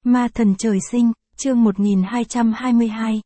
Ma thần trời sinh, chương 1222,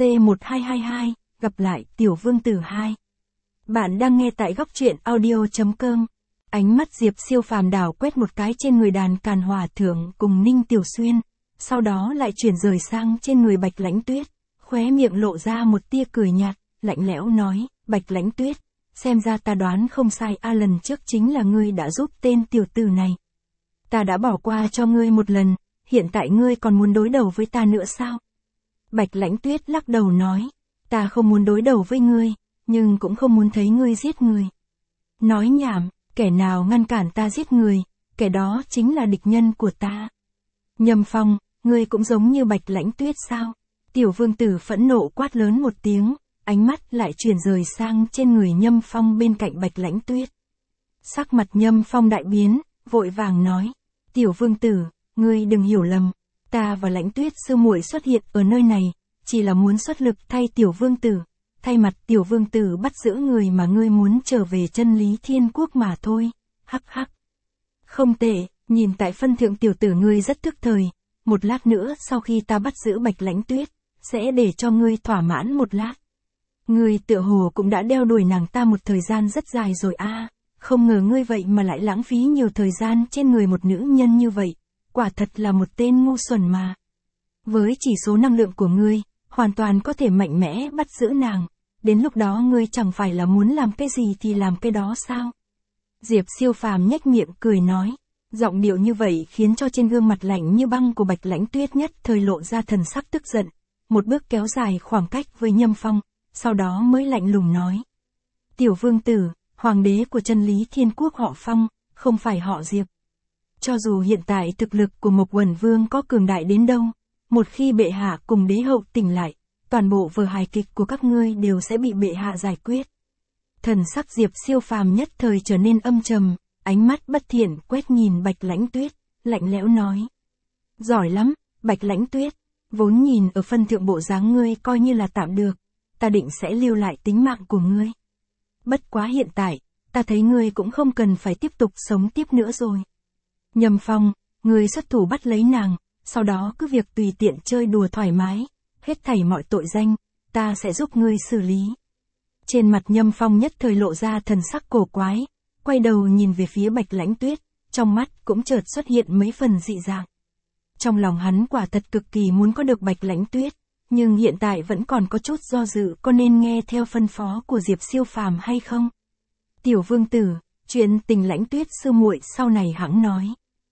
C1222, gặp lại Tiểu Vương Tử 2. Bạn đang nghe tại góc truyện audio.com. Ánh mắt Diệp Siêu Phàm đảo quét một cái trên người Đàn Càn Hòa Thượng cùng Ninh Tiểu Xuyên, sau đó lại chuyển rời sang trên người Bạch Lãnh Tuyết, khóe miệng lộ ra một tia cười nhạt, lạnh lẽo nói, Bạch Lãnh Tuyết, xem ra ta đoán không sai lần trước chính là ngươi đã giúp tên tiểu tử này. Ta đã bỏ qua cho ngươi một lần, hiện tại ngươi còn muốn đối đầu với ta nữa sao? Bạch Lãnh Tuyết lắc đầu nói, ta không muốn đối đầu với ngươi, nhưng cũng không muốn thấy ngươi giết người. Nói nhảm, kẻ nào ngăn cản ta giết người, kẻ đó chính là địch nhân của ta. Nhâm Phong, ngươi cũng giống như Bạch Lãnh Tuyết sao? Tiểu Vương Tử phẫn nộ quát lớn một tiếng, ánh mắt lại chuyển rời sang trên người Nhâm Phong bên cạnh Bạch Lãnh Tuyết. Sắc mặt Nhâm Phong đại biến, vội vàng nói, Tiểu Vương Tử, ngươi đừng hiểu lầm, ta và Lãnh Tuyết sư muội xuất hiện ở nơi này, chỉ là muốn xuất lực thay Tiểu Vương Tử, thay mặt Tiểu Vương Tử bắt giữ người mà ngươi muốn trở về Chân Lý Thiên Quốc mà thôi, hắc hắc. Không tệ, nhìn tại phân thượng tiểu tử ngươi rất thức thời, một lát nữa sau khi ta bắt giữ Bạch Lãnh Tuyết, sẽ để cho ngươi thỏa mãn một lát. Ngươi tựa hồ cũng đã đeo đuổi nàng ta một thời gian rất dài rồi không ngờ ngươi vậy mà lại lãng phí nhiều thời gian trên người một nữ nhân như vậy, quả thật là một tên ngu xuẩn mà. Với chỉ số năng lượng của ngươi, hoàn toàn có thể mạnh mẽ bắt giữ nàng, đến lúc đó ngươi chẳng phải là muốn làm cái gì thì làm cái đó sao? Diệp Siêu Phàm nhếch miệng cười nói, giọng điệu như vậy khiến cho trên gương mặt lạnh như băng của Bạch Lãnh Tuyết nhất thời lộ ra thần sắc tức giận, một bước kéo dài khoảng cách với Nhâm Phong, sau đó mới lạnh lùng nói. Tiểu Vương Tử, Hoàng đế của Chân Lý Thiên Quốc họ Phong, không phải họ Diệp. Cho dù hiện tại thực lực của Mộc Uẩn Vương có cường đại đến đâu, một khi bệ hạ cùng đế hậu tỉnh lại, toàn bộ vở hài kịch của các ngươi đều sẽ bị bệ hạ giải quyết. Thần sắc Diệp Siêu Phàm nhất thời trở nên âm trầm, ánh mắt bất thiện quét nhìn Bạch Lãnh Tuyết, lạnh lẽo nói. Giỏi lắm, Bạch Lãnh Tuyết, vốn nhìn ở phân thượng bộ dáng ngươi coi như là tạm được, ta định sẽ lưu lại tính mạng của ngươi. Bất quá hiện tại, ta thấy ngươi cũng không cần phải tiếp tục sống tiếp nữa rồi. Nhâm Phong, ngươi xuất thủ bắt lấy nàng, sau đó cứ việc tùy tiện chơi đùa thoải mái, hết thảy mọi tội danh, ta sẽ giúp ngươi xử lý. Trên mặt Nhâm Phong nhất thời lộ ra thần sắc cổ quái, quay đầu nhìn về phía Bạch Lãnh Tuyết, trong mắt cũng chợt xuất hiện mấy phần dị dạng. Trong lòng hắn quả thật cực kỳ muốn có được Bạch Lãnh Tuyết, nhưng hiện tại vẫn còn có chút do dự có nên nghe theo phân phó của Diệp Siêu Phàm hay không. Tiểu Vương Tử, chuyện tình Lãnh Tuyết sư muội sau này hẵng nói.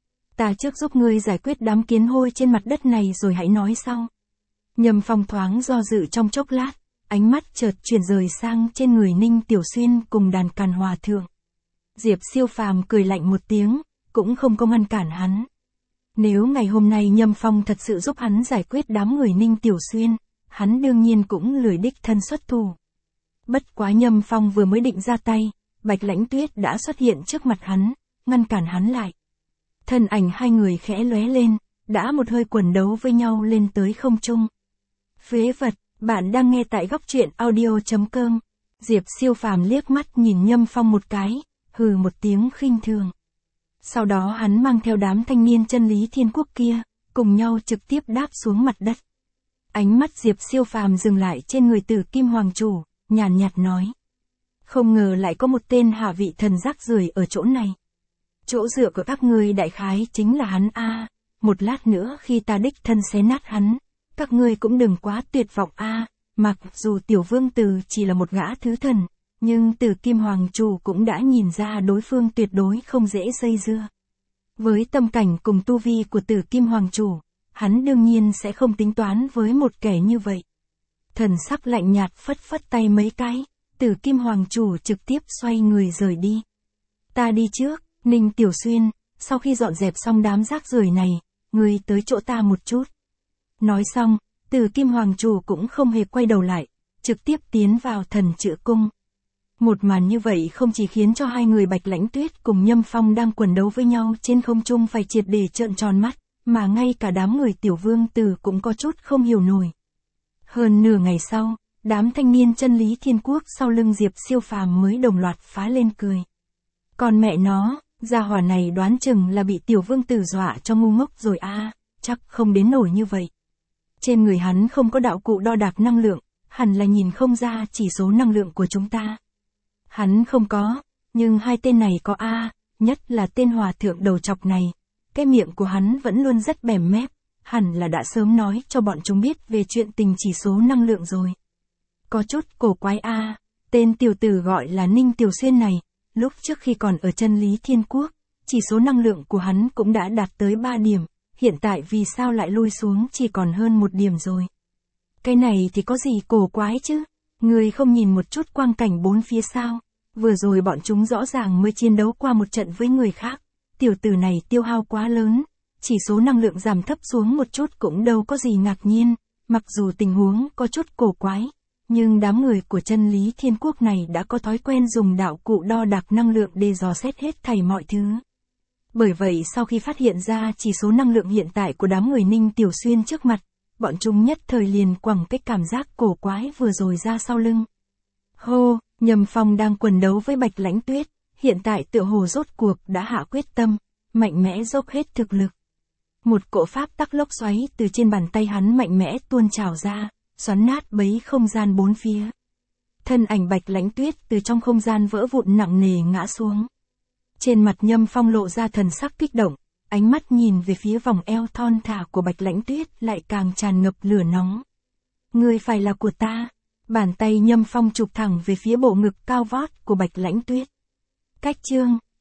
Ta trước giúp ngươi giải quyết đám kiến hôi trên mặt đất này rồi hãy nói sau. Nhâm Phong thoáng do dự trong chốc lát, ánh mắt chợt chuyển rời sang trên người Ninh Tiểu Xuyên cùng Đàn Càn Hòa Thượng. Diệp Siêu Phàm cười lạnh một tiếng, cũng không có ngăn cản hắn. Nếu ngày hôm nay Nhâm Phong thật sự giúp hắn giải quyết đám người Ninh Tiểu Xuyên, hắn đương nhiên cũng lười đích thân xuất thủ. Bất quá Nhâm Phong vừa mới định ra tay, Bạch Lãnh Tuyết đã xuất hiện trước mặt hắn, ngăn cản hắn lại. Thân ảnh hai người khẽ lóe lên, đã một hơi quần đấu với nhau lên tới không trung. Phế vật, bạn đang nghe tại góc truyện audio.com. Diệp Siêu Phàm liếc mắt nhìn Nhâm Phong một cái, hừ một tiếng khinh thường. Sau đó hắn mang theo đám thanh niên Chân Lý Thiên Quốc kia, cùng nhau trực tiếp đáp xuống mặt đất. Ánh mắt Diệp Siêu Phàm dừng lại trên người Tử Kim Hoàng Chủ, nhàn nhạt nói. Không ngờ lại có một tên hạ vị thần rác rưởi ở chỗ này. Chỗ dựa của các ngươi đại khái chính là hắn một lát nữa khi ta đích thân xé nát hắn, các ngươi cũng đừng quá tuyệt vọng mặc dù Tiểu Vương Tử chỉ là một gã thứ thần, nhưng Tử Kim Hoàng Chủ cũng đã nhìn ra đối phương tuyệt đối không dễ dây dưa. Với tâm cảnh cùng tu vi của Tử Kim Hoàng Chủ, hắn đương nhiên sẽ không tính toán với một kẻ như vậy. Thần sắc lạnh nhạt phất phất tay mấy cái, Tử Kim Hoàng Chủ trực tiếp xoay người rời đi. Ta đi trước, Ninh Tiểu Xuyên, sau khi dọn dẹp xong đám rác rưởi này, ngươi tới chỗ ta một chút. Nói xong, Tử Kim Hoàng Chủ cũng không hề quay đầu lại, trực tiếp tiến vào Thần Chữ Cung. Một màn như vậy không chỉ khiến cho hai người Bạch Lãnh Tuyết cùng Nhâm Phong đang quần đấu với nhau trên không trung phải triệt để trợn tròn mắt, mà ngay cả đám người Tiểu Vương Tử cũng có chút không hiểu nổi. Hơn nửa ngày sau, đám thanh niên Chân Lý Thiên Quốc sau lưng Diệp Siêu Phàm mới đồng loạt phá lên cười. Còn mẹ nó, gia hỏa này đoán chừng là bị Tiểu Vương Tử dọa cho ngu ngốc rồi chắc không đến nổi như vậy. Trên người hắn không có đạo cụ đo đạc năng lượng, hẳn là nhìn không ra chỉ số năng lượng của chúng ta. Hắn không có, nhưng hai tên này có a, nhất là tên hòa thượng đầu chọc này. Cái miệng của hắn vẫn luôn rất bẻm mép, hẳn là đã sớm nói cho bọn chúng biết về chuyện tình chỉ số năng lượng rồi. Có chút cổ quái a, tên tiểu tử gọi là Ninh Tiểu Xuyên này, lúc trước khi còn ở Chân Lý Thiên Quốc, chỉ số năng lượng của hắn cũng đã đạt tới 3 điểm, hiện tại vì sao lại lui xuống chỉ còn hơn 1 điểm rồi. Cái này thì có gì cổ quái chứ, người không nhìn một chút quang cảnh bốn phía sao, vừa rồi bọn chúng rõ ràng mới chiến đấu qua một trận với người khác, tiểu tử này tiêu hao quá lớn, chỉ số năng lượng giảm thấp xuống một chút cũng đâu có gì ngạc nhiên, mặc dù tình huống có chút cổ quái. Nhưng đám người của Chân Lý Thiên Quốc này đã có thói quen dùng đạo cụ đo đạc năng lượng để dò xét hết thảy mọi thứ. Bởi vậy sau khi phát hiện ra chỉ số năng lượng hiện tại của đám người Ninh Tiểu Xuyên trước mặt, bọn chúng nhất thời liền quẳng cái cảm giác cổ quái vừa rồi ra sau lưng. Hô, Nhâm Phong đang quần đấu với Bạch Lãnh Tuyết, hiện tại tựa hồ rốt cuộc đã hạ quyết tâm, mạnh mẽ dốc hết thực lực. Một cỗ pháp tắc lốc xoáy từ trên bàn tay hắn mạnh mẽ tuôn trào ra, xoắn nát bấy không gian bốn phía. Thân ảnh Bạch Lãnh Tuyết từ trong không gian vỡ vụn nặng nề ngã xuống. Trên mặt Nhâm Phong lộ ra thần sắc kích động, ánh mắt nhìn về phía vòng eo thon thả của Bạch Lãnh Tuyết lại càng tràn ngập lửa nóng. Ngươi phải là của ta. Bàn tay Nhâm Phong chụp thẳng về phía bộ ngực cao vót của Bạch Lãnh Tuyết. Cách chương,